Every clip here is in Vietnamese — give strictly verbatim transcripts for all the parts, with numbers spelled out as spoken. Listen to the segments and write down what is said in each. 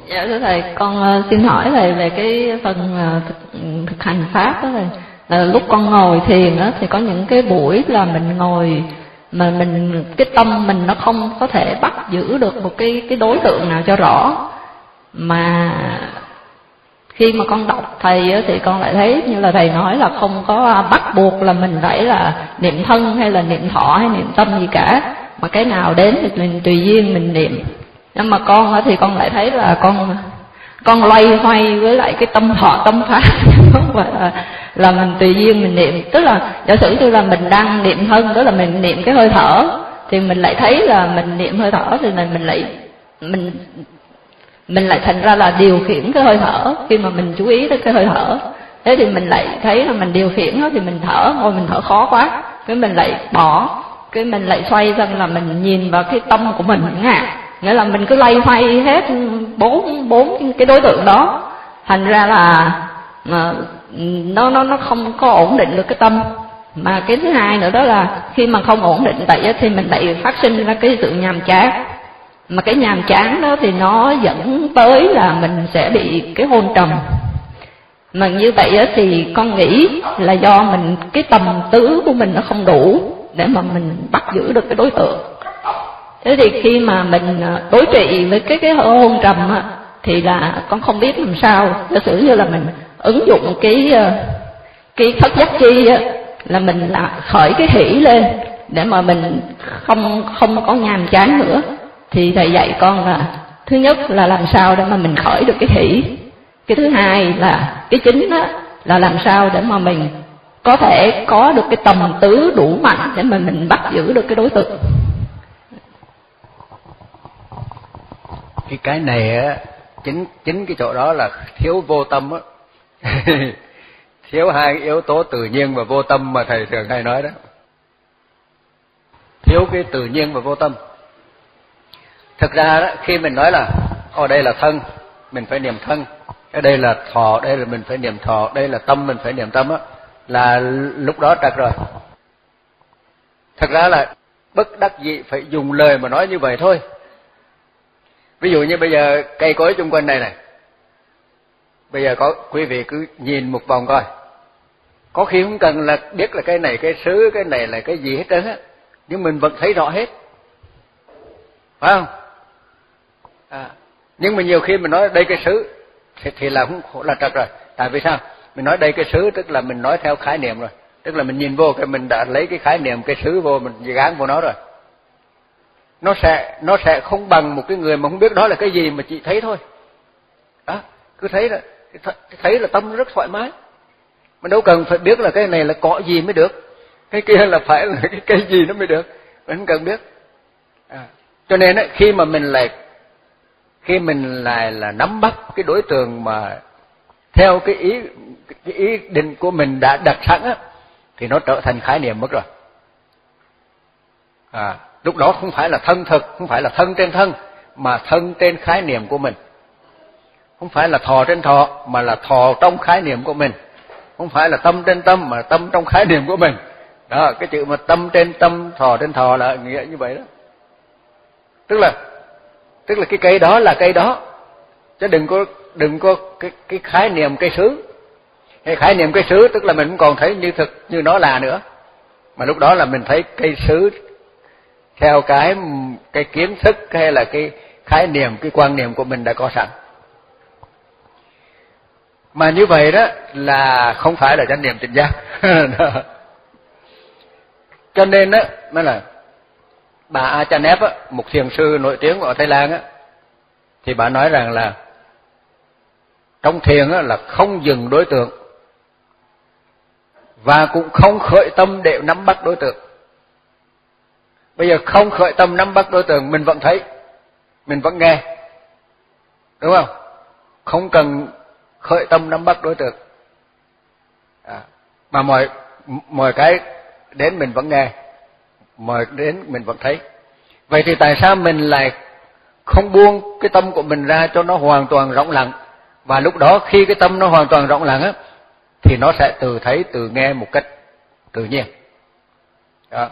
Dạ thưa thầy, con xin hỏi thầy về cái phần thực, thực hành pháp đó thầy. Là lúc con ngồi thiền đó thì có những cái buổi là mình ngồi mà mình cái tâm mình nó không có thể bắt giữ được một cái cái đối tượng nào cho rõ, mà khi mà con đọc thầy á, thì con lại thấy như là thầy nói là không có bắt buộc là mình phải là niệm thân hay là niệm thọ hay niệm tâm gì cả, mà cái nào đến thì mình tùy duyên mình niệm. Nhưng mà con á, thì con lại thấy là con con loay hoay với lại cái tâm thọ tâm pháp không phải là là mình tùy duyên mình niệm. Tức là giả sử như là mình đang niệm thân, tức là mình niệm cái hơi thở, thì mình lại thấy là mình niệm hơi thở thì mình lại mình mình lại thành ra là điều khiển cái hơi thở khi mà mình chú ý tới cái hơi thở. Thế thì mình lại thấy là mình điều khiển nó thì mình thở, ôi mình thở khó quá, cái mình lại bỏ, cái mình lại xoay sang là mình nhìn vào cái tâm của mình nha. Nghĩa là mình cứ lay hoay hết bốn bốn cái đối tượng đó, thành ra là mà, nó nó nó không có ổn định được cái tâm. Mà cái thứ hai nữa đó là khi mà không ổn định vậy thì mình lại phát sinh ra cái sự nhàm chán. Mà cái nhàm chán đó thì nó dẫn tới là mình sẽ bị cái hôn trầm. Mà như vậy thì con nghĩ là do mình cái tầm tứ của mình nó không đủ để mà mình bắt giữ được cái đối tượng. Thế thì khi mà mình đối trị với cái cái hôn trầm á, thì là con không biết làm sao. Giả sử như là mình ứng dụng cái cái thất giác chi á, là mình là khởi cái hỷ lên để mà mình không không có nhàm chán nữa. Thì thầy dạy con là thứ nhất là làm sao để mà mình khởi được cái hỷ, cái thứ hai là cái chính đó là làm sao để mà mình có thể có được cái tầm tứ đủ mạnh để mà mình bắt giữ được cái đối tượng. Cái cái này á, chính chính cái chỗ đó là thiếu vô tâm á. Thiếu hai cái yếu tố tự nhiên và vô tâm mà thầy thường hay nói đó. Thiếu cái tự nhiên và vô tâm. Thực ra đó, khi mình nói là ở đây là thân, mình phải niệm thân, ở đây là thọ, đây là mình phải niệm thọ, đây là tâm, mình phải niệm tâm á, là lúc đó trật rồi. Thực ra là bất đắc dĩ phải dùng lời mà nói như vậy thôi. Ví dụ như bây giờ cây cối xung quanh này này, bây giờ có quý vị cứ nhìn một vòng coi, có khi không cần là biết là cái này cái sứ, cái này là cái gì hết trơn á, nhưng mình vẫn thấy rõ hết, phải không? À, nhưng mà nhiều khi mình nói đây cái sứ thì, thì là không là trật rồi. Tại vì sao? Mình nói đây cái sứ tức là mình nói theo khái niệm rồi, tức là mình nhìn vô cái mình đã lấy cái khái niệm cái sứ vô, mình gán vô nó rồi. Nó sẽ nó sẽ không bằng một cái người mà không biết đó là cái gì mà chỉ thấy thôi. Đó, cứ thấy là thấy là tâm nó rất thoải mái. Mà đâu cần phải biết là cái này là cỏ gì mới được, cái kia là phải là cái cây gì nó mới được, mình không cần biết. À, cho nên á, khi mà mình lại khi mình lại là nắm bắt cái đối tượng mà theo cái ý cái ý định của mình đã đặt sẵn á, thì nó trở thành khái niệm mất rồi. À, lúc đó không phải là thân thực, không phải là thân trên thân, mà thân trên khái niệm của mình. Không phải là thọ trên thọ, mà là thọ trong khái niệm của mình. Không phải là tâm trên tâm, mà tâm trong khái niệm của mình. Đó, cái chữ mà tâm trên tâm, thọ trên thọ là nghĩa như vậy đó. Tức là tức là cái cây đó là cây đó, chứ đừng có đừng có cái cái khái niệm cây sứ. Cái khái niệm cây sứ tức là mình cũng còn thấy như thực như nó là nữa. Mà lúc đó là mình thấy cây sứ theo cái cái kiến thức hay là cái khái niệm, cái quan niệm của mình đã có sẵn. Mà như vậy đó là không phải là chánh niệm tỉnh giác. Cho nên đó mới là bà Achanep á, một thiền sư nổi tiếng ở Thái Lan á, thì bà nói rằng là trong thiền á là không dừng đối tượng và cũng không khởi tâm để nắm bắt đối tượng. Bây giờ không khởi tâm nắm bắt đối tượng, mình vẫn thấy, mình vẫn nghe, đúng không? Không cần khởi tâm nắm bắt đối tượng, à, mà mọi mọi cái đến mình vẫn nghe, mọi đến mình vẫn thấy. Vậy thì tại sao mình lại không buông cái tâm của mình ra cho nó hoàn toàn rỗng lặng? Và lúc đó khi cái tâm nó hoàn toàn rỗng lặng á, thì nó sẽ từ thấy từ nghe một cách tự nhiên. Đó.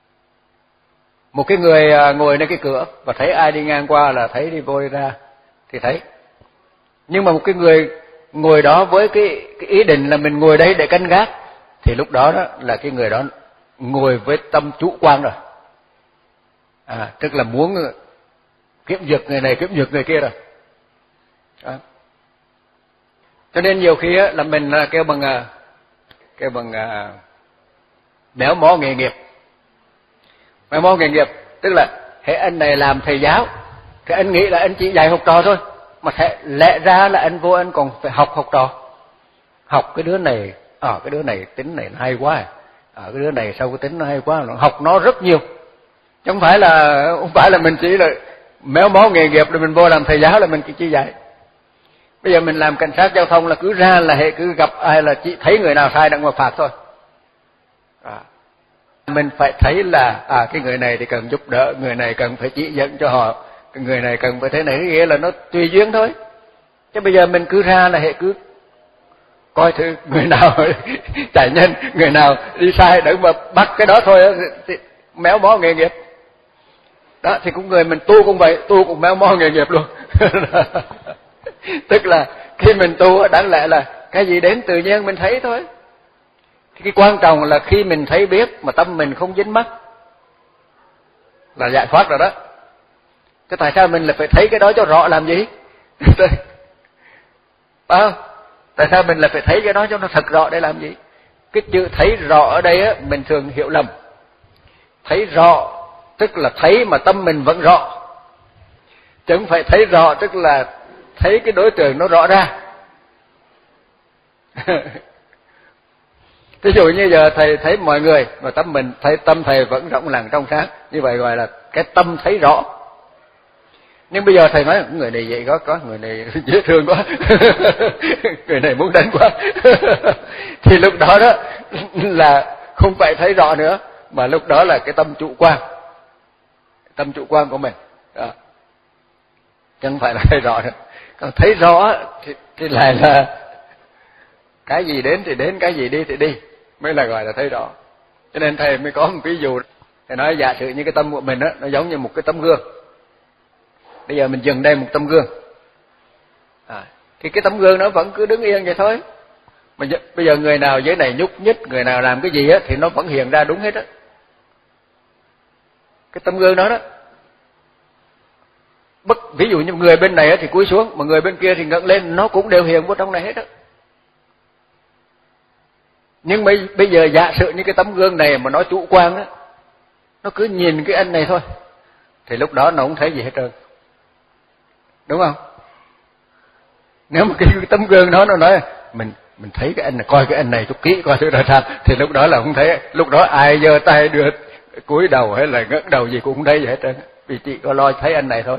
Một cái người ngồi nơi cái cửa và thấy ai đi ngang qua là thấy đi vô đi ra, thì thấy. Nhưng mà một cái người ngồi đó với cái, cái ý định là mình ngồi đây để canh gác, thì lúc đó đó là cái người đó ngồi với tâm chủ quan rồi. À, tức là muốn kiếm giật người này, kiếm giật người kia rồi. À. Cho nên nhiều khi á, là mình kêu bằng kêu bằng méo mó nghề nghiệp. Méo mó nghề nghiệp tức là hệ anh này làm thầy giáo thì anh nghĩ là anh chỉ dạy học trò thôi, mà thể, lẽ ra là anh vô anh còn phải học học trò. Học cái đứa này, à, cái đứa này tính này hay quá, à, cái đứa này sao cái tính nó hay quá, học nó rất nhiều. Chứ không phải là không phải là mình chỉ là méo mó nghề nghiệp rồi mình vô làm thầy giáo là mình chỉ dạy. Bây giờ mình làm cảnh sát giao thông là cứ ra là hệ cứ gặp ai là chỉ thấy người nào sai đặng mà phạt thôi. À. Mình phải thấy là à cái người này thì cần giúp đỡ, người này cần phải chỉ dẫn cho họ, cái người này cần phải thế này, nghĩa là nó tùy duyên thôi. Chứ bây giờ mình cứ ra là hệ cứ coi thử người nào chạy nhân, người nào đi sai để mà bắt cái đó thôi, thì méo mó nghề nghiệp. Đó thì cũng người mình tu cũng vậy, tu cũng méo mó nghề nghiệp luôn. Tức là khi mình tu đáng lẽ là cái gì đến tự nhiên mình thấy thôi. Cái quan trọng là khi mình thấy biết mà tâm mình không dính mắc là giải thoát rồi đó. Chứ tại sao mình lại phải thấy cái đó cho rõ làm gì? À, tại sao mình lại phải thấy cái đó cho nó thật rõ để làm gì? Cái chữ thấy rõ ở đây á, mình thường hiểu lầm. Thấy rõ tức là thấy mà tâm mình vẫn rõ, chứ không phải thấy rõ tức là thấy cái đối tượng nó rõ ra. Ví dụ như giờ thầy thấy mọi người mà tâm mình thấy tâm thầy vẫn rộng lặng trong sáng, như vậy gọi là cái tâm thấy rõ. Nhưng bây giờ thầy nói người này vậy có có người này dễ thương quá, người này muốn đánh quá, thì lúc đó đó là không phải thấy rõ nữa, mà lúc đó là cái tâm chủ quan, tâm chủ quan của mình. Đó. Chứ không phải là thấy rõ nữa. Còn thấy rõ thì, thì lại là cái gì đến thì đến, cái gì đi thì đi, mới là gọi là thấy rõ. Cho nên thầy mới có một ví dụ, thầy nói giả sử như cái tâm của mình đó, nó giống như một cái tấm gương. Bây giờ mình dừng đây một tấm gương, à, thì cái tấm gương nó vẫn cứ đứng yên vậy thôi. Mà bây giờ người nào dưới này nhúc nhích, người nào làm cái gì á, thì nó vẫn hiện ra đúng hết á. Cái tấm gương đó đó. Bất, ví dụ như người bên này á thì cúi xuống, mà người bên kia thì ngẩng lên, nó cũng đều hiện vô trong này hết á. Nhưng bây, bây giờ giả sử như cái tấm gương này mà nó chủ quan á, nó cứ nhìn cái anh này thôi, thì lúc đó nó không thấy gì hết trơn. Đúng không? Nếu mà cái, cái tấm gương đó nó nói mình mình thấy cái anh này, coi cái anh này chút kỹ coi thử ra sao, thì lúc đó là không thấy. Lúc đó ai giơ tay đưa cúi đầu hay là ngẩng đầu gì cũng không thấy gì hết trơn, vì chỉ có lo thấy anh này thôi.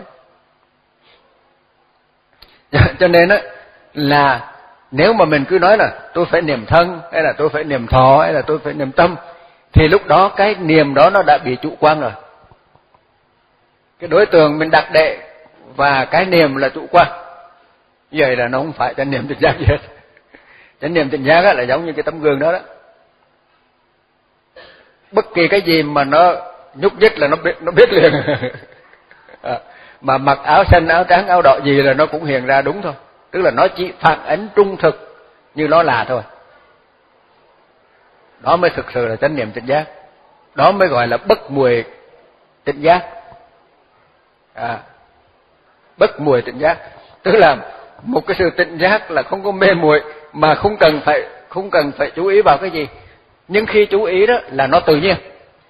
Cho nên á là nếu mà mình cứ nói là tôi phải niệm thân, hay là tôi phải niệm thọ, hay là tôi phải niệm tâm, thì lúc đó cái niệm đó nó đã bị chủ quan rồi. Cái đối tượng mình đặt đệ và cái niệm là chủ quan. Vậy là nó không phải chánh niệm tỉnh giác gì hết. Chánh niệm tỉnh giác là giống như cái tấm gương đó đó. Bất kỳ cái gì mà nó nhúc nhích là nó biết, nó biết liền. À, mà mặc áo xanh, áo trắng, áo đỏ gì là nó cũng hiện ra đúng thôi. Tức là nó chỉ phản ánh trung thực như nó là thôi. Đó mới thực sự là chánh niệm tỉnh giác. Đó mới gọi là bất muội tỉnh giác. À, bất muội tỉnh giác tức là một cái sự tỉnh giác là không có mê muội, mà không cần phải không cần phải chú ý vào cái gì. Nhưng khi chú ý đó là nó tự nhiên.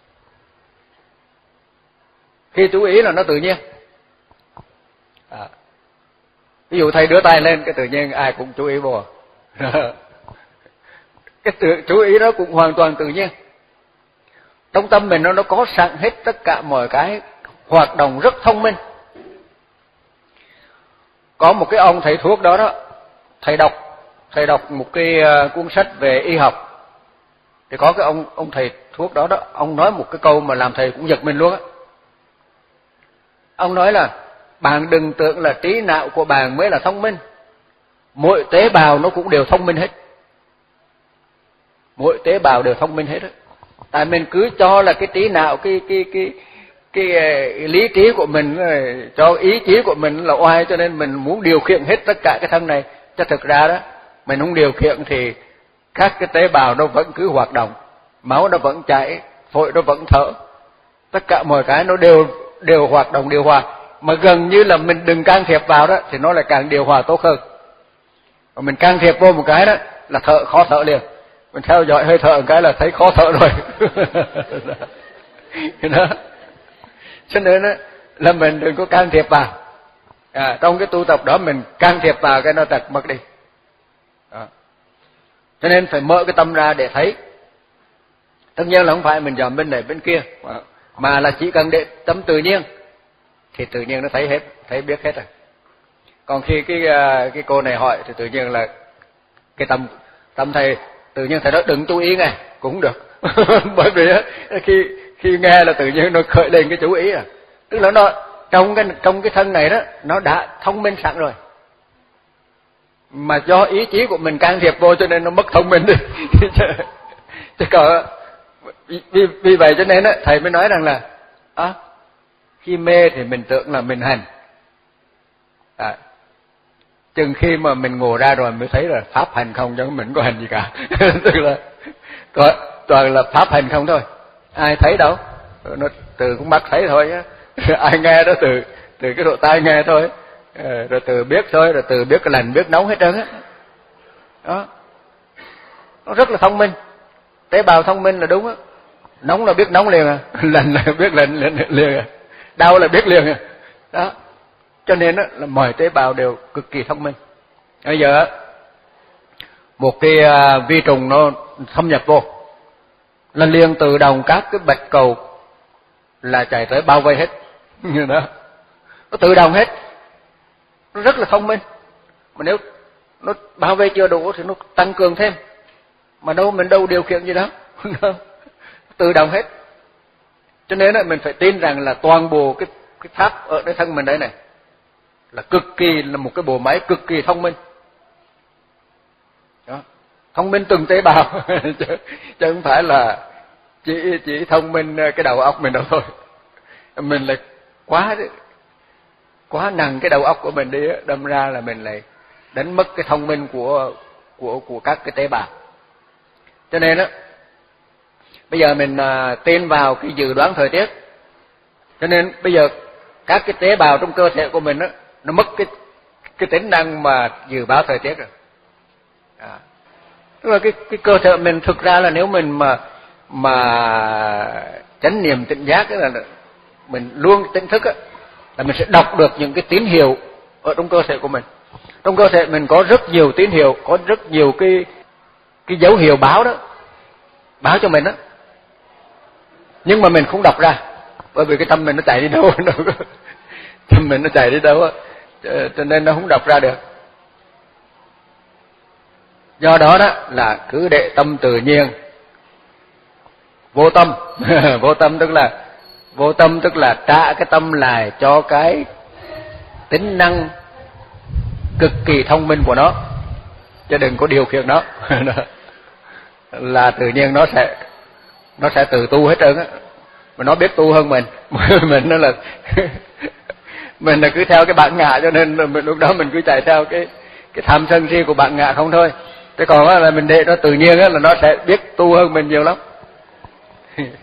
Khi chú ý là nó tự nhiên. À, ví dụ thầy đưa tay lên cái tự nhiên ai cũng chú ý vô. Cái tự, chú ý đó cũng hoàn toàn tự nhiên. Trong tâm mình nó nó có sẵn hết tất cả mọi cái hoạt động rất thông minh. Có một cái ông thầy thuốc đó đó, thầy đọc thầy đọc một cái cuốn sách về y học. Thì có cái ông ông thầy thuốc đó đó, ông nói một cái câu mà làm thầy cũng giật mình luôn á. Ông nói là bạn đừng tưởng là trí não của bạn mới là thông minh. Mỗi tế bào nó cũng đều thông minh hết. Mỗi tế bào đều thông minh hết á. Tại mình cứ cho là cái trí não, cái cái cái cái lý trí của mình, cho ý chí của mình là oai, cho nên mình muốn điều khiển hết tất cả cái thân này. Chứ thực ra đó, mình không điều khiển thì các cái tế bào nó vẫn cứ hoạt động, máu nó vẫn chảy, phổi nó vẫn thở, tất cả mọi cái nó đều đều hoạt động điều hòa. Mà gần như là mình đừng can thiệp vào đó thì nó lại càng điều hòa tốt hơn. Mà mình can thiệp vô một cái đó là thở khó thở liền. Mình theo dõi hơi thở một cái là thấy khó thở rồi. Đó. Cho nên đó, là mình đừng có can thiệp vào. À, trong cái tu tập đó mình can thiệp vào cái nó tật mất đi. Đó. Cho nên phải mở cái tâm ra để thấy. Tất nhiên là không phải mình dòm bên này bên kia, mà là chỉ cần để tâm tự nhiên thì tự nhiên nó thấy hết, thấy biết hết rồi. Còn khi cái cái cô này hỏi thì tự nhiên là cái tâm tâm thầy tự nhiên thầy nói đừng chú ý ngay cũng được. Bởi vì khi khi nghe là tự nhiên nó khởi lên cái chú ý à. Tức là nó trong cái trong cái thân này đó nó đã thông minh sẵn rồi. Mà do ý chí của mình can thiệp vô cho nên nó mất thông minh đi. Chứ còn vì, vì vậy cho nên á thầy mới nói rằng là à, khi mê thì mình tưởng là mình hành. À, chừng khi mà mình ngồi ra rồi mới thấy là pháp hành không, chứ mình có hành gì cả. Tức là có, toàn là pháp hành không thôi. Ai thấy đâu, nó từ con mắt thấy thôi á. Ai nghe đó từ từ cái độ tai nghe thôi, rồi từ biết thôi, rồi từ biết cái lành biết nóng hết trơn á. Đó, nó rất là thông minh, tế bào thông minh là đúng á. Nóng là biết nóng liền à, lành là biết lành liền à, đau là biết liền à. Đó, cho nên đó, là mọi tế bào đều cực kỳ thông minh. Bây giờ một cái vi trùng nó thâm nhập vô là liền tự động các cái bạch cầu là chạy tới bao vây hết. Như đó, nó tự động hết, nó rất là thông minh. Mà nếu nó bao vây chưa đủ thì nó tăng cường thêm, mà đâu mình đâu điều khiển gì đó. Tự động hết. Cho nên là mình phải tin rằng là toàn bộ cái cái pháp ở cái thân mình đấy này là cực kỳ, là một cái bộ máy cực kỳ thông minh. Đó, thông minh từng tế bào. chứ, chứ không phải là chỉ chỉ thông minh cái đầu óc mình đâu thôi. Mình lại quá quá nặng cái đầu óc của mình đi, đâm ra là mình lại đánh mất cái thông minh của của của các cái tế bào. Cho nên đó, bây giờ mình uh, tin vào cái dự đoán thời tiết. Cho nên bây giờ các cái tế bào trong cơ thể của mình đó, nó mất cái cái tính năng mà dự báo thời tiết rồi. À, tức là cái cái cơ thể mình thực ra là nếu mình mà mà chánh niệm tỉnh giác là mình luôn tỉnh thức á, là mình sẽ đọc được những cái tín hiệu ở trong cơ thể của mình. Trong cơ thể mình có rất nhiều tín hiệu, có rất nhiều cái cái dấu hiệu báo đó, báo cho mình đó. Nhưng mà mình không đọc ra, bởi vì cái tâm mình nó chạy đi đâu, tâm mình nó chạy đi đâu á, cho nên nó không đọc ra được. Do đó đó là cứ để tâm tự nhiên, vô tâm. Vô tâm tức là vô tâm tức là trả cái tâm lại cho cái tính năng cực kỳ thông minh của nó, chứ đừng có điều khiển nó. Là tự nhiên nó sẽ nó sẽ tự tu hết trơn á. Mà nó biết tu hơn mình. Mình nó là mình là cứ theo cái bản ngã, cho nên mình, lúc đó mình cứ chạy theo cái cái tham sân si của bản ngã không thôi. Thế còn là mình để nó tự nhiên á là nó sẽ biết tu hơn mình nhiều lắm.